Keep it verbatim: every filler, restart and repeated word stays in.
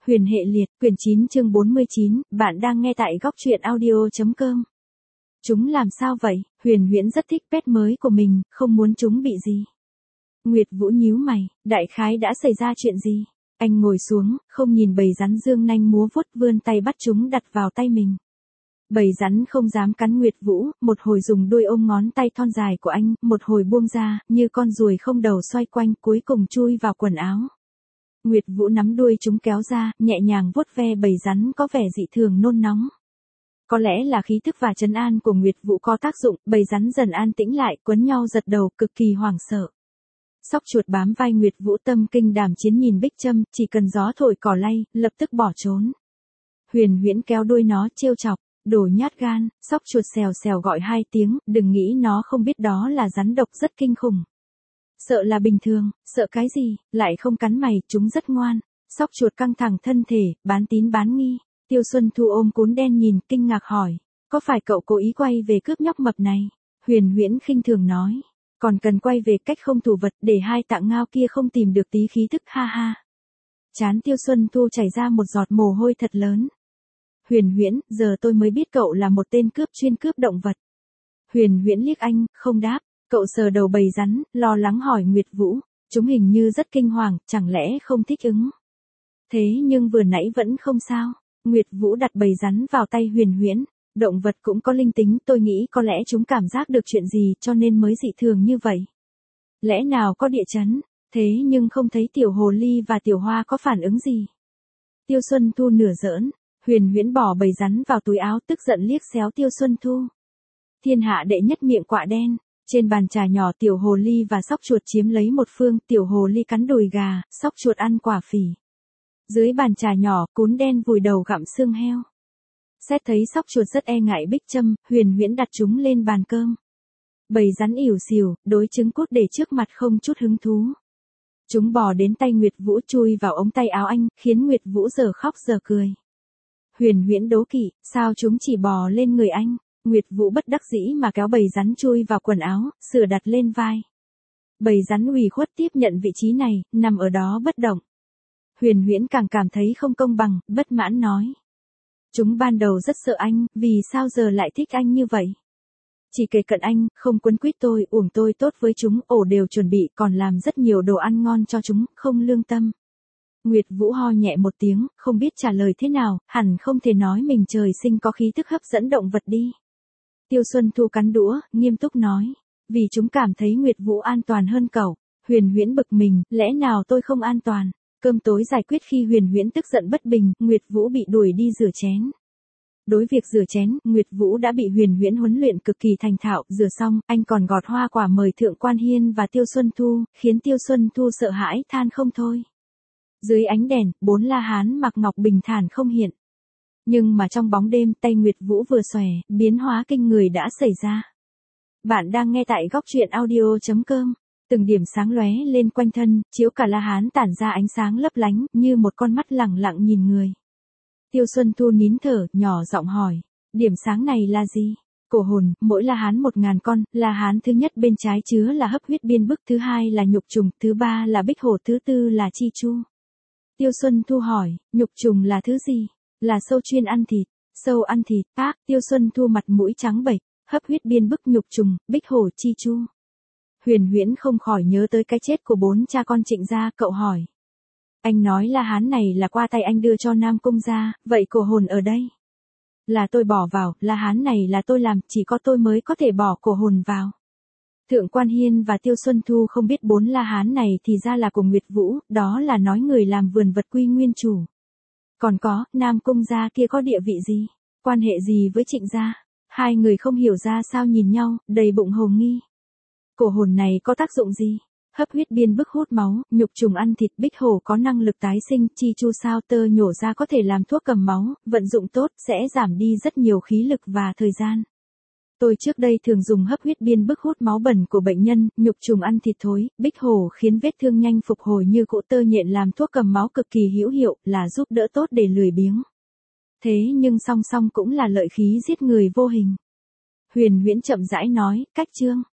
Huyền hệ liệt, quyển chín chương bốn mươi chín, bạn đang nghe tại góc truyện audio chấm com. Chúng làm sao vậy? Huyền Huyễn rất thích pet mới của mình, không muốn chúng bị gì. Nguyệt Vũ nhíu mày, đại khái đã xảy ra chuyện gì? Anh ngồi xuống, không nhìn bầy rắn dương nanh múa vuốt, vươn tay bắt chúng đặt vào tay mình. Bầy rắn không dám cắn Nguyệt Vũ, một hồi dùng đuôi ôm ngón tay thon dài của anh, một hồi buông ra, như con ruồi không đầu xoay quanh, cuối cùng chui vào quần áo. Nguyệt Vũ nắm đuôi chúng kéo ra, nhẹ nhàng vuốt ve bầy rắn có vẻ dị thường nôn nóng. Có lẽ là khí thức và trấn an của Nguyệt Vũ có tác dụng, bầy rắn dần an tĩnh lại, quấn nhau giật đầu, cực kỳ hoảng sợ. Sóc chuột bám vai Nguyệt Vũ, tâm kinh đảm chiến nhìn Bích Trâm, chỉ cần gió thổi cỏ lay, lập tức bỏ trốn. Huyền Huyễn kéo đuôi nó trêu chọc, đồ nhát gan. Sóc chuột xèo xèo gọi hai tiếng, đừng nghĩ nó không biết đó là rắn độc rất kinh khủng. Sợ là bình thường, sợ cái gì, lại không cắn mày, chúng rất ngoan. Sóc chuột căng thẳng thân thể, bán tín bán nghi. Tiêu Xuân Thu ôm cún đen nhìn, kinh ngạc hỏi, có phải cậu cố ý quay về cướp nhóc mập này? Huyền Huyễn khinh thường nói, còn cần quay về cách không thủ vật, để hai tạng ngao kia không tìm được tí khí thức, ha ha. Trán Tiêu Xuân Thu chảy ra một giọt mồ hôi thật lớn. Huyền Huyễn, giờ tôi mới biết cậu là một tên cướp chuyên cướp động vật. Huyền Huyễn liếc anh, không đáp. Cậu sờ đầu bầy rắn, lo lắng hỏi Nguyệt Vũ, chúng hình như rất kinh hoàng, chẳng lẽ không thích ứng? Thế nhưng vừa nãy vẫn không sao. Nguyệt Vũ đặt bầy rắn vào tay Huyền Huyễn, động vật cũng có linh tính, tôi nghĩ có lẽ chúng cảm giác được chuyện gì cho nên mới dị thường như vậy. Lẽ nào có địa chấn, thế nhưng không thấy tiểu hồ ly và tiểu hoa có phản ứng gì. Tiêu Xuân Thu nửa giỡn, Huyền Huyễn bỏ bầy rắn vào túi áo, tức giận liếc xéo Tiêu Xuân Thu. Thiên hạ đệ nhất miệng quạ đen. Trên bàn trà nhỏ, tiểu hồ ly và sóc chuột chiếm lấy một phương, tiểu hồ ly cắn đùi gà, sóc chuột ăn quả phỉ. Dưới bàn trà nhỏ, cún đen vùi đầu gặm xương heo. Xét thấy sóc chuột rất e ngại Bích Trâm, Huyền Huyễn đặt chúng lên bàn cơm. Bầy rắn ỉu xìu, đối trứng cút để trước mặt không chút hứng thú. Chúng bò đến tay Nguyệt Vũ, chui vào ống tay áo anh, khiến Nguyệt Vũ giờ khóc giờ cười. Huyền Huyễn đố kỵ, sao chúng chỉ bò lên người anh? Nguyệt Vũ bất đắc dĩ mà kéo bầy rắn chui vào quần áo, sửa đặt lên vai. Bầy rắn ủy khuất tiếp nhận vị trí này, nằm ở đó bất động. Huyền Huyễn càng cảm thấy không công bằng, bất mãn nói. Chúng ban đầu rất sợ anh, vì sao giờ lại thích anh như vậy? Chỉ kể cận anh, không quấn quýt tôi, uổng tôi tốt với chúng, ổ đều chuẩn bị, còn làm rất nhiều đồ ăn ngon cho chúng, không lương tâm. Nguyệt Vũ ho nhẹ một tiếng, không biết trả lời thế nào, hẳn không thể nói mình trời sinh có khí thức hấp dẫn động vật đi. Tiêu Xuân Thu cắn đũa, nghiêm túc nói, vì chúng cảm thấy Nguyệt Vũ an toàn hơn cậu. Huyền Huyễn bực mình, lẽ nào tôi không an toàn? Cơm tối giải quyết khi Huyền Huyễn tức giận bất bình, Nguyệt Vũ bị đuổi đi rửa chén. Đối việc rửa chén, Nguyệt Vũ đã bị Huyền Huyễn huấn luyện cực kỳ thành thạo, rửa xong, anh còn gọt hoa quả mời Thượng Quan Hiên và Tiêu Xuân Thu, khiến Tiêu Xuân Thu sợ hãi than không thôi. Dưới ánh đèn, bốn La Hán mặc ngọc bình thản không hiện. Nhưng mà trong bóng đêm, tay Nguyệt Vũ vừa xòe, biến hóa kinh người đã xảy ra. Bạn đang nghe tại góc truyện audio chấm com. Từng điểm sáng lóe lên quanh thân, chiếu cả La Hán tản ra ánh sáng lấp lánh, như một con mắt lẳng lặng nhìn người. Tiêu Xuân Thu nín thở, nhỏ giọng hỏi, điểm sáng này là gì? Cổ hồn, mỗi La Hán một ngàn con, La Hán thứ nhất bên trái chứa là hấp huyết biên bức, thứ hai là nhục trùng, thứ ba là bích hổ, thứ tư là chi chu. Tiêu Xuân Thu hỏi, nhục trùng là thứ gì? Là sâu chuyên ăn thịt. Sâu ăn thịt, tác, Tiêu Xuân Thu mặt mũi trắng bệch, hấp huyết biên bức, nhục trùng, bích hổ, chi chu. Huyền Huyễn không khỏi nhớ tới cái chết của bốn cha con Trịnh gia, cậu hỏi. Anh nói La Hán này là qua tay anh đưa cho Nam Cung gia, vậy cổ hồn ở đây? Là tôi bỏ vào, La Hán này là tôi làm, chỉ có tôi mới có thể bỏ cổ hồn vào. Thượng Quan Hiên và Tiêu Xuân Thu không biết bốn La Hán này thì ra là của Nguyệt Vũ, đó là nói người làm vườn vật quy nguyên chủ. Còn có, Nam Cung gia kia có địa vị gì? Quan hệ gì với Trịnh gia? Hai người không hiểu ra sao nhìn nhau, đầy bụng hồ nghi. Cổ hồn này có tác dụng gì? Hấp huyết biên bức hút máu, nhục trùng ăn thịt, bích hổ có năng lực tái sinh, chi chu sao tơ nhổ ra có thể làm thuốc cầm máu, vận dụng tốt, sẽ giảm đi rất nhiều khí lực và thời gian. Tôi trước đây thường dùng hấp huyết biên bức hút máu bẩn của bệnh nhân, nhục trùng ăn thịt thối, bích hổ khiến vết thương nhanh phục hồi như cỗ tơ nhện làm thuốc cầm máu cực kỳ hữu hiệu, là giúp đỡ tốt để lười biếng. Thế nhưng song song cũng là lợi khí giết người vô hình. Huyền Huyễn chậm rãi nói, cách chương.